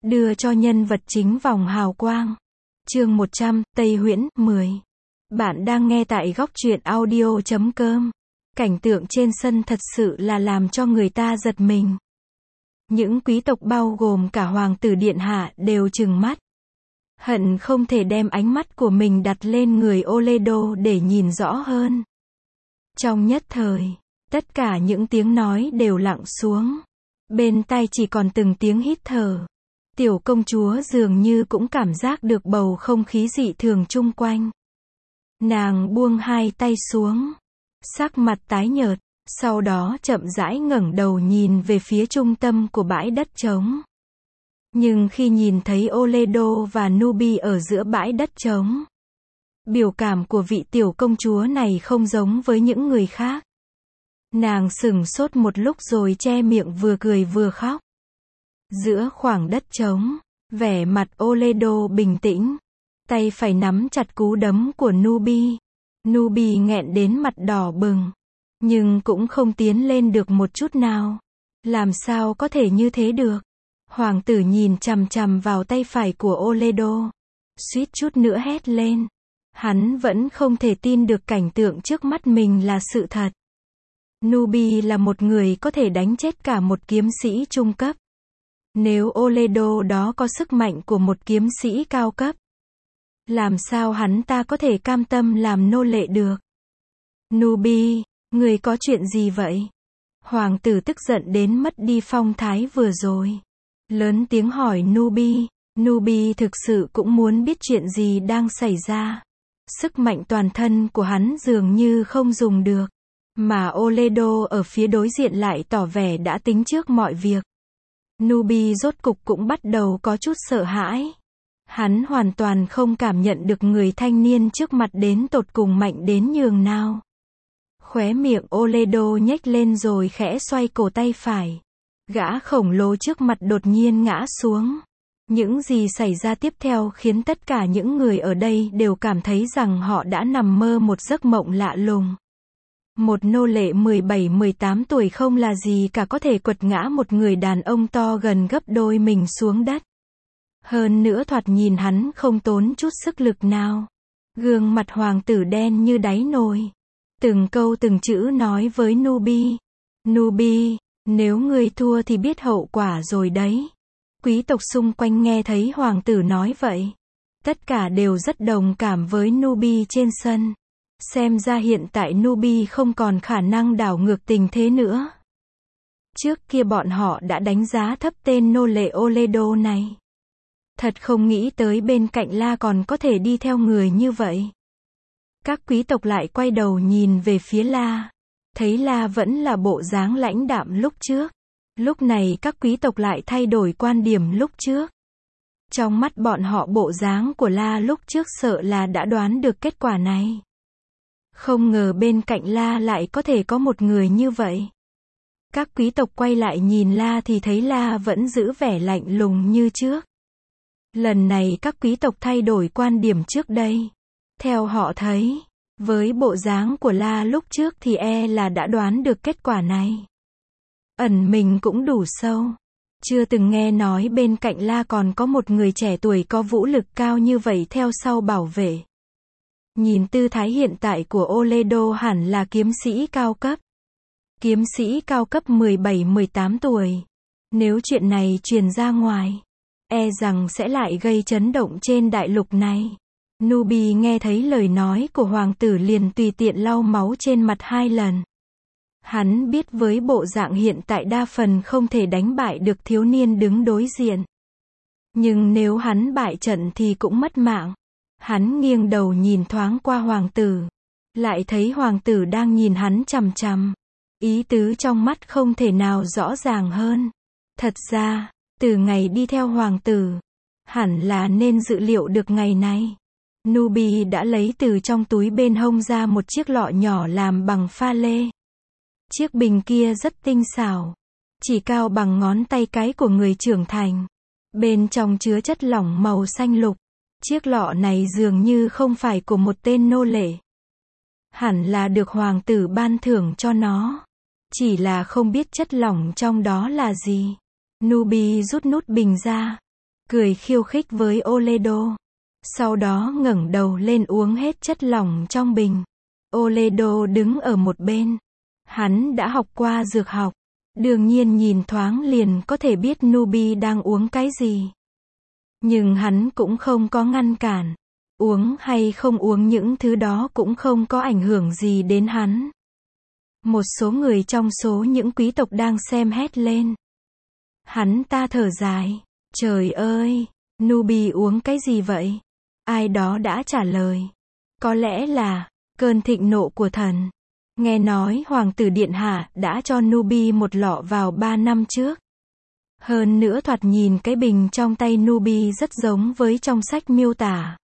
đưa cho nhân vật chính vòng hào quang. Chương 100, Tây Huyễn, 10. Bạn đang nghe tại góc truyện audio.com. Cảnh tượng trên sân thật sự là làm cho người ta giật mình. Những quý tộc bao gồm cả hoàng tử điện hạ đều trừng mắt. Hận không thể đem ánh mắt của mình đặt lên người Oledo để nhìn rõ hơn. Trong nhất thời, tất cả những tiếng nói đều lặng xuống. Bên tai chỉ còn từng tiếng hít thở. Tiểu công chúa dường như cũng cảm giác được bầu không khí dị thường chung quanh. Nàng buông hai tay xuống, sắc mặt tái nhợt, sau đó chậm rãi ngẩng đầu nhìn về phía trung tâm của bãi đất trống. Nhưng khi nhìn thấy Oledo và Nubi ở giữa bãi đất trống, biểu cảm của vị tiểu công chúa này không giống với những người khác. Nàng sửng sốt một lúc rồi che miệng vừa cười vừa khóc. Giữa khoảng đất trống, vẻ mặt Oledo bình tĩnh, tay phải nắm chặt cú đấm của Nubi. Nubi nghẹn đến mặt đỏ bừng, nhưng cũng không tiến lên được một chút nào. Làm sao có thể như thế được? Hoàng tử nhìn chằm chằm vào tay phải của Oledo, suýt chút nữa hét lên. Hắn vẫn không thể tin được cảnh tượng trước mắt mình là sự thật. Nubi là một người có thể đánh chết cả một kiếm sĩ trung cấp. Nếu Oledo đó có sức mạnh của một kiếm sĩ cao cấp, làm sao hắn ta có thể cam tâm làm nô lệ được? Nubi, người có chuyện gì vậy? Hoàng tử tức giận đến mất đi phong thái vừa rồi. Lớn tiếng hỏi Nubi. Nubi thực sự cũng muốn biết chuyện gì đang xảy ra. Sức mạnh toàn thân của hắn dường như không dùng được. Mà Oledo ở phía đối diện lại tỏ vẻ đã tính trước mọi việc. Nubi rốt cục cũng bắt đầu có chút sợ hãi. Hắn hoàn toàn không cảm nhận được người thanh niên trước mặt đến tột cùng mạnh đến nhường nào. Khóe miệng Oledo nhếch lên rồi khẽ xoay cổ tay phải. Gã khổng lồ trước mặt đột nhiên ngã xuống. Những gì xảy ra tiếp theo khiến tất cả những người ở đây đều cảm thấy rằng họ đã nằm mơ một giấc mộng lạ lùng. Một nô lệ 17-18 tuổi không là gì cả có thể quật ngã một người đàn ông to gần gấp đôi mình xuống đất. Hơn nữa thoạt nhìn hắn không tốn chút sức lực nào. Gương mặt hoàng tử đen như đáy nồi. Từng câu từng chữ nói với Nubi. Nubi, nếu ngươi thua thì biết hậu quả rồi đấy. Quý tộc xung quanh nghe thấy hoàng tử nói vậy. Tất cả đều rất đồng cảm với Nubi trên sân. Xem ra hiện tại Nubi không còn khả năng đảo ngược tình thế nữa. Trước kia bọn họ đã đánh giá thấp tên nô lệ Oledo này. Thật không nghĩ tới bên cạnh La còn có thể đi theo người như vậy. Các quý tộc lại quay đầu nhìn về phía La. Thấy La vẫn là bộ dáng lãnh đạm lúc trước. Lúc này các quý tộc lại thay đổi quan điểm lúc trước. Trong mắt bọn họ bộ dáng của La lúc trước sợ là đã đoán được kết quả này. Không ngờ bên cạnh La lại có thể có một người như vậy. Các quý tộc quay lại nhìn La thì thấy La vẫn giữ vẻ lạnh lùng như trước. Lần này các quý tộc thay đổi quan điểm trước đây. Theo họ thấy, với bộ dáng của La lúc trước thì là đã đoán được kết quả này. Ẩn mình cũng đủ sâu. Chưa từng nghe nói bên cạnh La còn có một người trẻ tuổi có vũ lực cao như vậy theo sau bảo vệ. Nhìn tư thái hiện tại của Oledo hẳn là kiếm sĩ cao cấp. Kiếm sĩ cao cấp 17-18 tuổi. Nếu chuyện này truyền ra ngoài, rằng sẽ lại gây chấn động trên đại lục này. Nubi nghe thấy lời nói của hoàng tử liền tùy tiện lau máu trên mặt 2 lần. Hắn biết với bộ dạng hiện tại đa phần không thể đánh bại được thiếu niên đứng đối diện. Nhưng nếu hắn bại trận thì cũng mất mạng. Hắn nghiêng đầu nhìn thoáng qua hoàng tử. Lại thấy hoàng tử đang nhìn hắn chằm chằm. Ý tứ trong mắt không thể nào rõ ràng hơn. Thật ra, từ ngày đi theo hoàng tử, hẳn là nên dự liệu được ngày này. Nubi đã lấy từ trong túi bên hông ra một chiếc lọ nhỏ làm bằng pha lê. Chiếc bình kia rất tinh xảo, chỉ cao bằng ngón tay cái của người trưởng thành. Bên trong chứa chất lỏng màu xanh lục. Chiếc lọ này dường như không phải của một tên nô lệ. Hẳn là được hoàng tử ban thưởng cho nó. Chỉ là không biết chất lỏng trong đó là gì. Nubi rút nút bình ra. cười khiêu khích với Oledo. Sau đó ngẩng đầu lên uống hết chất lỏng trong bình. Oledo đứng ở một bên. Hắn đã học qua dược học. Đương nhiên nhìn thoáng liền có thể biết Nubi đang uống cái gì. Nhưng hắn cũng không có ngăn cản. Uống hay không uống những thứ đó cũng không có ảnh hưởng gì đến hắn. Một số người trong số những quý tộc đang xem hét lên. Hắn ta thở dài. Trời ơi, Nubi uống cái gì vậy? Ai đó đã trả lời. Có lẽ là cơn thịnh nộ của thần. Nghe nói hoàng tử điện hạ đã cho Nubi một lọ vào 3 năm trước. Hơn nữa thoạt nhìn cái bình trong tay Nubi rất giống với trong sách miêu tả.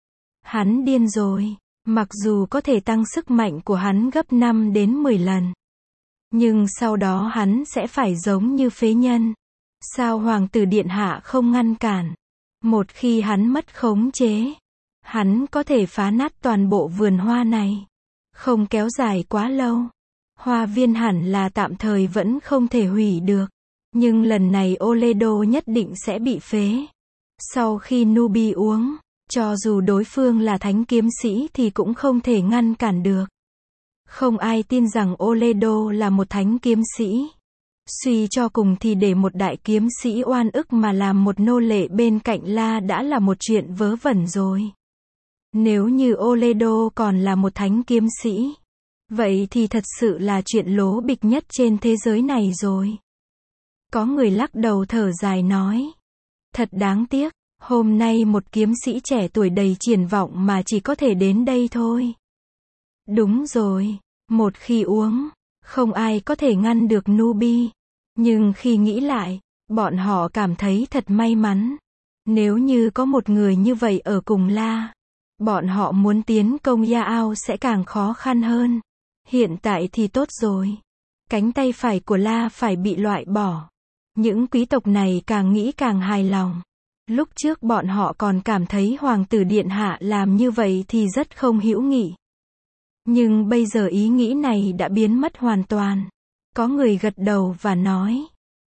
Hắn điên rồi. Mặc dù có thể tăng sức mạnh của hắn gấp 5 đến 10 lần. Nhưng sau đó hắn sẽ phải giống như phế nhân. Sao hoàng tử điện hạ không ngăn cản? Một khi hắn mất khống chế, hắn có thể phá nát toàn bộ vườn hoa này. Không kéo dài quá lâu. Hoa viên hẳn là tạm thời vẫn không thể hủy được. Nhưng lần này Oledo nhất định sẽ bị phế. Sau khi Nubi uống, cho dù đối phương là thánh kiếm sĩ thì cũng không thể ngăn cản được. Không ai tin rằng Oledo là một thánh kiếm sĩ. Suy cho cùng thì để một đại kiếm sĩ oan ức mà làm một nô lệ bên cạnh La đã là một chuyện vớ vẩn rồi. Nếu như Oledo còn là một thánh kiếm sĩ, vậy thì thật sự là chuyện lố bịch nhất trên thế giới này rồi. Có người lắc đầu thở dài nói. Thật đáng tiếc, hôm nay một kiếm sĩ trẻ tuổi đầy triển vọng mà chỉ có thể đến đây thôi. Đúng rồi, một khi uống, không ai có thể ngăn được Nubi. Nhưng khi nghĩ lại, bọn họ cảm thấy thật may mắn. Nếu như có một người như vậy ở cùng La, bọn họ muốn tiến công Yao sẽ càng khó khăn hơn. Hiện tại thì tốt rồi. Cánh tay phải của La phải bị loại bỏ. Những quý tộc này càng nghĩ càng hài lòng. Lúc trước bọn họ còn cảm thấy hoàng tử điện hạ làm như vậy thì rất không hữu nghị. Nhưng bây giờ ý nghĩ này đã biến mất hoàn toàn. Có người gật đầu và nói.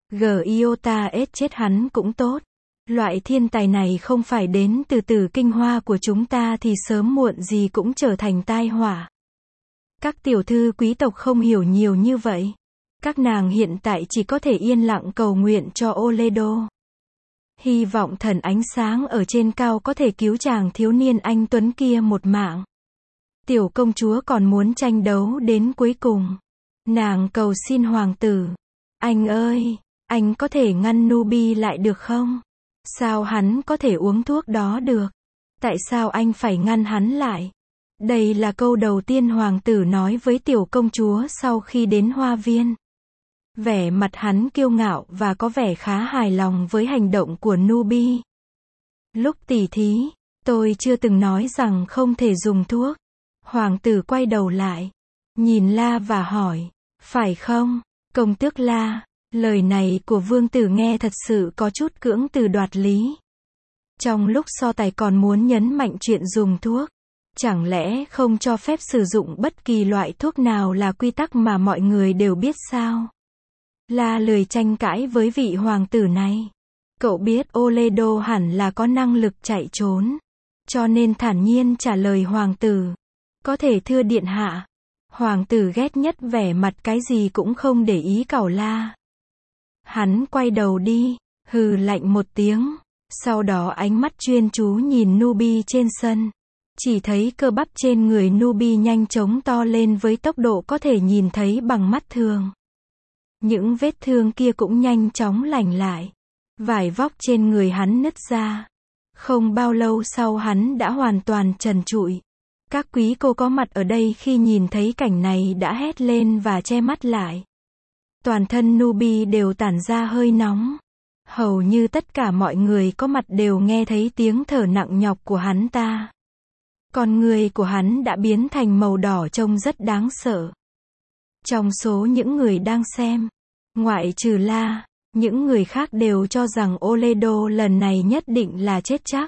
Giota S chết hắn cũng tốt. Loại thiên tài này không phải đến từ tử kinh hoa của chúng ta thì sớm muộn gì cũng trở thành tai họa. Các tiểu thư quý tộc không hiểu nhiều như vậy. Các nàng hiện tại chỉ có thể yên lặng cầu nguyện cho Oledo. Hy vọng thần ánh sáng ở trên cao có thể cứu chàng thiếu niên anh tuấn kia một mạng. Tiểu công chúa còn muốn tranh đấu đến cuối cùng. Nàng cầu xin hoàng tử. Anh ơi, anh có thể ngăn Nubi lại được không? Sao hắn có thể uống thuốc đó được? Tại sao anh phải ngăn hắn lại? Đây là câu đầu tiên hoàng tử nói với tiểu công chúa sau khi đến hoa viên. Vẻ mặt hắn kiêu ngạo và có vẻ khá hài lòng với hành động của Nubi. Lúc tỉ thí, tôi chưa từng nói rằng không thể dùng thuốc. Hoàng tử quay đầu lại, nhìn La và hỏi, phải không, công tước La? Lời này của vương tử nghe thật sự có chút cưỡng từ đoạt lý. Trong lúc so tài còn muốn nhấn mạnh chuyện dùng thuốc. Chẳng lẽ không cho phép sử dụng bất kỳ loại thuốc nào là quy tắc mà mọi người đều biết sao? La lười tranh cãi với vị hoàng tử này. Cậu biết Oledo hẳn là có năng lực chạy trốn. Cho nên thản nhiên trả lời hoàng tử. Có thể thưa điện hạ. Hoàng tử ghét nhất vẻ mặt cái gì cũng không để ý cẩu La. Hắn quay đầu đi, hừ lạnh một tiếng. Sau đó ánh mắt chuyên chú nhìn Nubi trên sân. Chỉ thấy cơ bắp trên người Nubi nhanh chóng to lên với tốc độ có thể nhìn thấy bằng mắt thường. Những vết thương kia cũng nhanh chóng lành lại. Vải vóc trên người hắn nứt ra. Không bao lâu sau hắn đã hoàn toàn trần trụi. Các quý cô có mặt ở đây khi nhìn thấy cảnh này đã hét lên và che mắt lại. Toàn thân Nubi đều tản ra hơi nóng. Hầu như tất cả mọi người có mặt đều nghe thấy tiếng thở nặng nhọc của hắn ta. Con người của hắn đã biến thành màu đỏ trông rất đáng sợ. Trong số những người đang xem, ngoại trừ La, những người khác đều cho rằng Oledo lần này nhất định là chết chắc.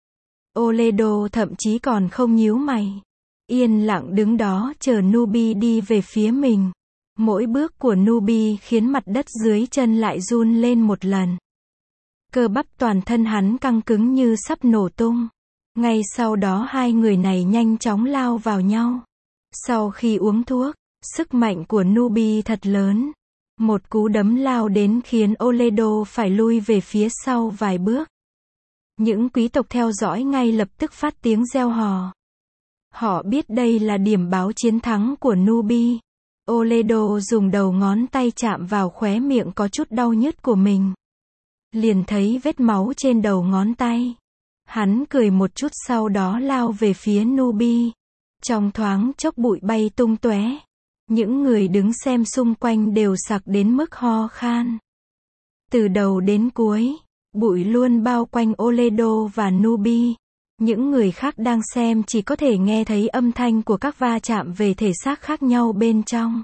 Oledo thậm chí còn không nhíu mày. Yên lặng đứng đó chờ Nubi đi về phía mình. Mỗi bước của Nubi khiến mặt đất dưới chân lại run lên một lần. Cơ bắp toàn thân hắn căng cứng như sắp nổ tung. Ngay sau đó hai người này nhanh chóng lao vào nhau. Sau khi uống thuốc, sức mạnh của Nubi thật lớn. Một cú đấm lao đến khiến Oledo phải lui về phía sau vài bước. Những quý tộc theo dõi ngay lập tức phát tiếng reo hò. Họ biết đây là điểm báo chiến thắng của Nubi. Oledo dùng đầu ngón tay chạm vào khóe miệng có chút đau nhức của mình. Liền thấy vết máu trên đầu ngón tay. Hắn cười một chút sau đó lao về phía Nubi. Trong thoáng chốc bụi bay tung tóe. Những người đứng xem xung quanh đều sặc đến mức ho khan. Từ đầu đến cuối, bụi luôn bao quanh Oledo và Nubi. Những người khác đang xem chỉ có thể nghe thấy âm thanh của các va chạm về thể xác khác nhau bên trong.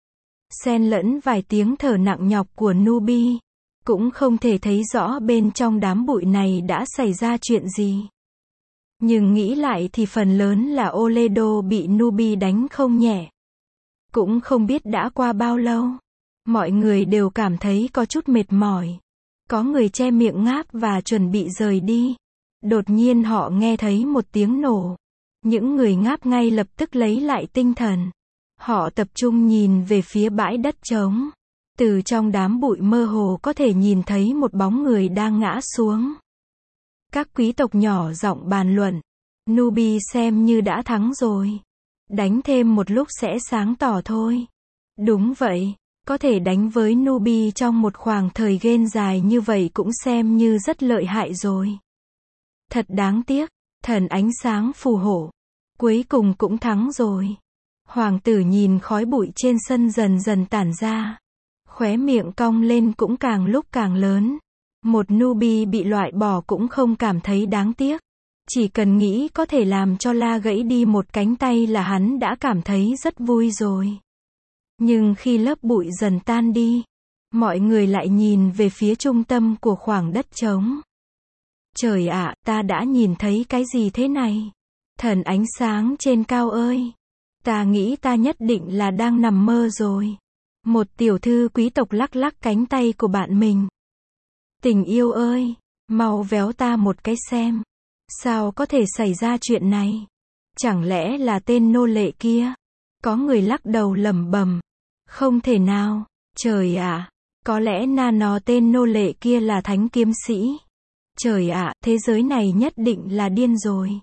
Xen lẫn vài tiếng thở nặng nhọc của Nubi. Cũng không thể thấy rõ bên trong đám bụi này đã xảy ra chuyện gì. Nhưng nghĩ lại thì phần lớn là Oledo bị Nubi đánh không nhẹ. Cũng không biết đã qua bao lâu. Mọi người đều cảm thấy có chút mệt mỏi. Có người che miệng ngáp và chuẩn bị rời đi. Đột nhiên họ nghe thấy một tiếng nổ. Những người ngáp ngay lập tức lấy lại tinh thần. Họ tập trung nhìn về phía bãi đất trống. Từ trong đám bụi mơ hồ có thể nhìn thấy một bóng người đang ngã xuống. Các quý tộc nhỏ giọng bàn luận. Nubi xem như đã thắng rồi. Đánh thêm một lúc sẽ sáng tỏ thôi. Đúng vậy, có thể đánh với Nubi trong một khoảng thời gian dài như vậy cũng xem như rất lợi hại rồi. Thật đáng tiếc, thần ánh sáng phù hộ. Cuối cùng cũng thắng rồi. Hoàng tử nhìn khói bụi trên sân dần dần tản ra. Khóe miệng cong lên cũng càng lúc càng lớn. Một Nubi bị loại bỏ cũng không cảm thấy đáng tiếc. Chỉ cần nghĩ có thể làm cho La gãy đi một cánh tay là hắn đã cảm thấy rất vui rồi. Nhưng khi lớp bụi dần tan đi, mọi người lại nhìn về phía trung tâm của khoảng đất trống. Trời ạ, ta đã nhìn thấy cái gì thế này? Thần ánh sáng trên cao ơi! Ta nghĩ ta nhất định là đang nằm mơ rồi. Một tiểu thư quý tộc lắc lắc cánh tay của bạn mình. Tình yêu ơi, mau véo ta một cái xem. Sao có thể xảy ra chuyện này? Chẳng lẽ là tên nô lệ kia? Có người lắc đầu lẩm bẩm. Không thể nào, trời ạ, có lẽ nó tên nô lệ kia là thánh kiếm sĩ. Trời ạ, thế giới này nhất định là điên rồi.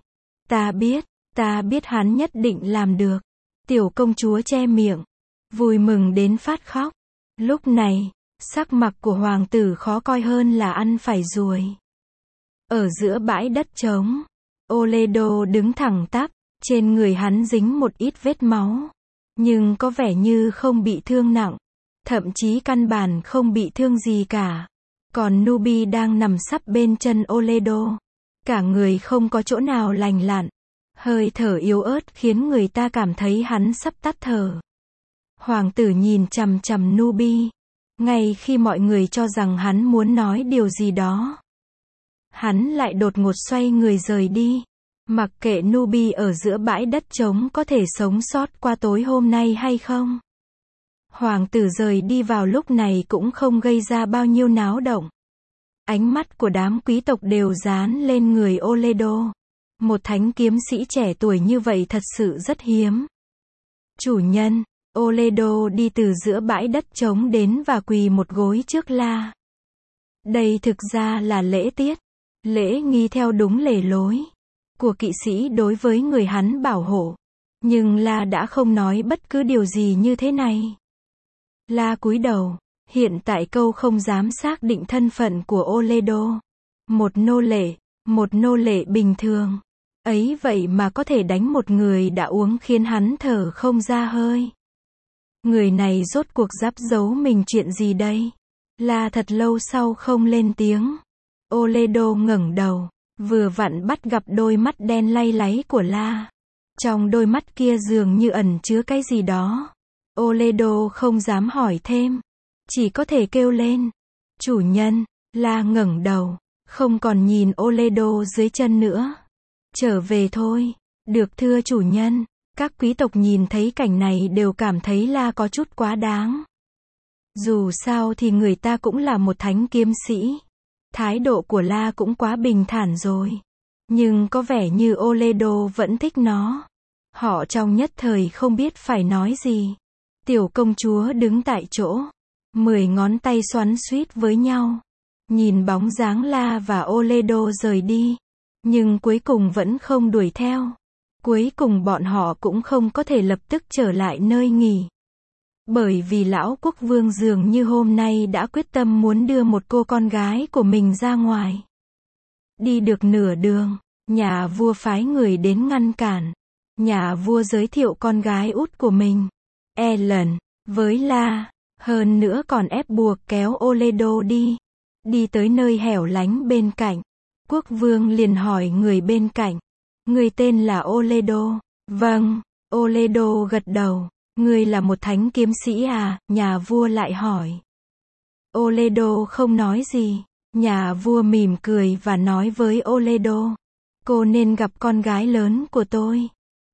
Ta biết hắn nhất định làm được. Tiểu công chúa che miệng, vui mừng đến phát khóc. Lúc này, sắc mặt của hoàng tử khó coi hơn là ăn phải ruồi. Ở giữa bãi đất trống, Oledo đứng thẳng tắp, trên người hắn dính một ít vết máu. Nhưng có vẻ như không bị thương nặng, thậm chí căn bản không bị thương gì cả. Còn Nubi đang nằm sấp bên chân Oledo. Cả người không có chỗ nào lành lặn. Hơi thở yếu ớt khiến người ta cảm thấy hắn sắp tắt thở. Hoàng tử nhìn chằm chằm Nubi. Ngay khi mọi người cho rằng hắn muốn nói điều gì đó, hắn lại đột ngột xoay người rời đi. Mặc kệ Nubi ở giữa bãi đất trống có thể sống sót qua tối hôm nay hay không. Hoàng tử rời đi vào lúc này cũng không gây ra bao nhiêu náo động. Ánh mắt của đám quý tộc đều dán lên người Oledo. Một thánh kiếm sĩ trẻ tuổi như vậy thật sự rất hiếm. Chủ nhân, Oledo đi từ giữa bãi đất trống đến và quỳ một gối trước La. Đây thực ra là lễ tiết, lễ nghi theo đúng lề lối của kỵ sĩ đối với người hắn bảo hộ. Nhưng La đã không nói bất cứ điều gì như thế này. La cúi đầu, hiện tại câu không dám xác định thân phận của Oledo. Một nô lệ bình thường. Ấy vậy mà có thể đánh một người đã uống khiến hắn thở không ra hơi. Người này rốt cuộc giáp giấu mình chuyện gì đây? La thật lâu sau không lên tiếng. Oledo ngẩng đầu, vừa vặn bắt gặp đôi mắt đen lay láy của La. Trong đôi mắt kia dường như ẩn chứa cái gì đó. Oledo không dám hỏi thêm, chỉ có thể kêu lên. Chủ nhân, La ngẩng đầu, không còn nhìn Oledo dưới chân nữa. Trở về thôi. Được thưa chủ nhân. Các quý tộc nhìn thấy cảnh này đều cảm thấy La có chút quá đáng. Dù sao thì người ta cũng là một thánh kiếm sĩ. Thái độ của La cũng quá bình thản rồi. Nhưng có vẻ như Oledo vẫn thích nó. Họ trong nhất thời không biết phải nói gì. Tiểu công chúa đứng tại chỗ. 10 ngón tay xoắn xuýt với nhau. Nhìn bóng dáng La và Oledo rời đi. Nhưng cuối cùng vẫn không đuổi theo. Cuối cùng bọn họ cũng không có thể lập tức trở lại nơi nghỉ. Bởi vì lão quốc vương dường như hôm nay đã quyết tâm muốn đưa một cô con gái của mình ra ngoài. Đi được nửa đường, nhà vua phái người đến ngăn cản. Nhà vua giới thiệu con gái út của mình, Ellen, với La. Hơn nữa còn ép buộc kéo Oledo đi. Đi tới nơi hẻo lánh bên cạnh. Quốc vương liền hỏi người bên cạnh. Người tên là Oledo. Vâng, Oledo gật đầu. Ngươi là một thánh kiếm sĩ à? Nhà vua lại hỏi. Oledo không nói gì. Nhà vua mỉm cười và nói với Oledo. Cô nên gặp con gái lớn của tôi.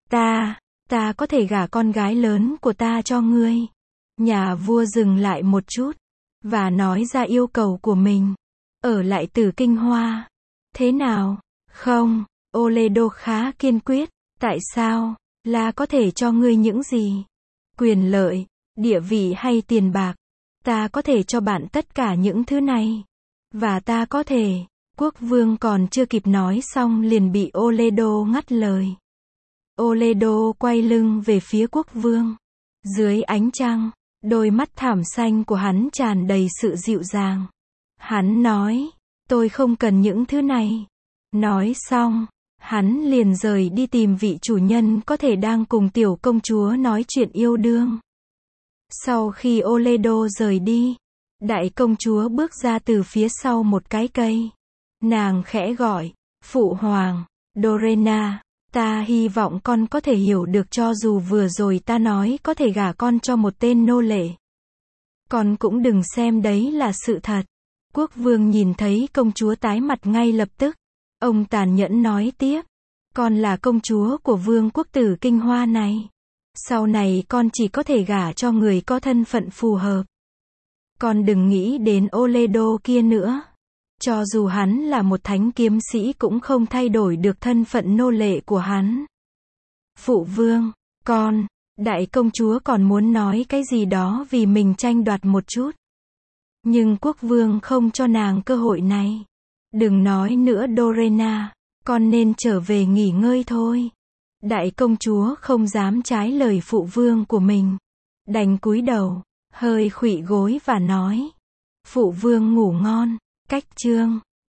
Ta có thể gả con gái lớn của ta cho ngươi. Nhà vua dừng lại một chút. Và nói ra yêu cầu của mình. Ở lại Tử Kinh Hoa. Thế nào? Không, Oledo khá kiên quyết. Tại sao? La có thể cho ngươi những gì? Quyền lợi, địa vị hay tiền bạc? Ta có thể cho bạn tất cả những thứ này. Và ta có thể. Quốc vương còn chưa kịp nói xong liền bị Oledo ngắt lời. Oledo quay lưng về phía quốc vương. Dưới ánh trăng, đôi mắt thảm xanh của hắn tràn đầy sự dịu dàng. Hắn nói, tôi không cần những thứ này. Nói xong, hắn liền rời đi tìm vị chủ nhân có thể đang cùng tiểu công chúa nói chuyện yêu đương. Sau khi Oledo rời đi, đại công chúa bước ra từ phía sau một cái cây. Nàng khẽ gọi, Phụ hoàng, Dorena, ta hy vọng con có thể hiểu được cho dù vừa rồi ta nói có thể gả con cho một tên nô lệ. Con cũng đừng xem đấy là sự thật. Quốc vương nhìn thấy công chúa tái mặt ngay lập tức. Ông tàn nhẫn nói tiếp. Con là công chúa của vương quốc Tử Kinh Hoa này. Sau này con chỉ có thể gả cho người có thân phận phù hợp. Con đừng nghĩ đến Oledo kia nữa. Cho dù hắn là một thánh kiếm sĩ cũng không thay đổi được thân phận nô lệ của hắn. Phụ vương, con, đại công chúa còn muốn nói cái gì đó vì mình tranh đoạt một chút. Nhưng quốc vương không cho nàng cơ hội này. Đừng nói nữa Dorena, con nên trở về nghỉ ngơi thôi. Đại công chúa không dám trái lời phụ vương của mình. Đành cúi đầu, hơi khuỵu gối và nói. Phụ vương ngủ ngon. Cách chương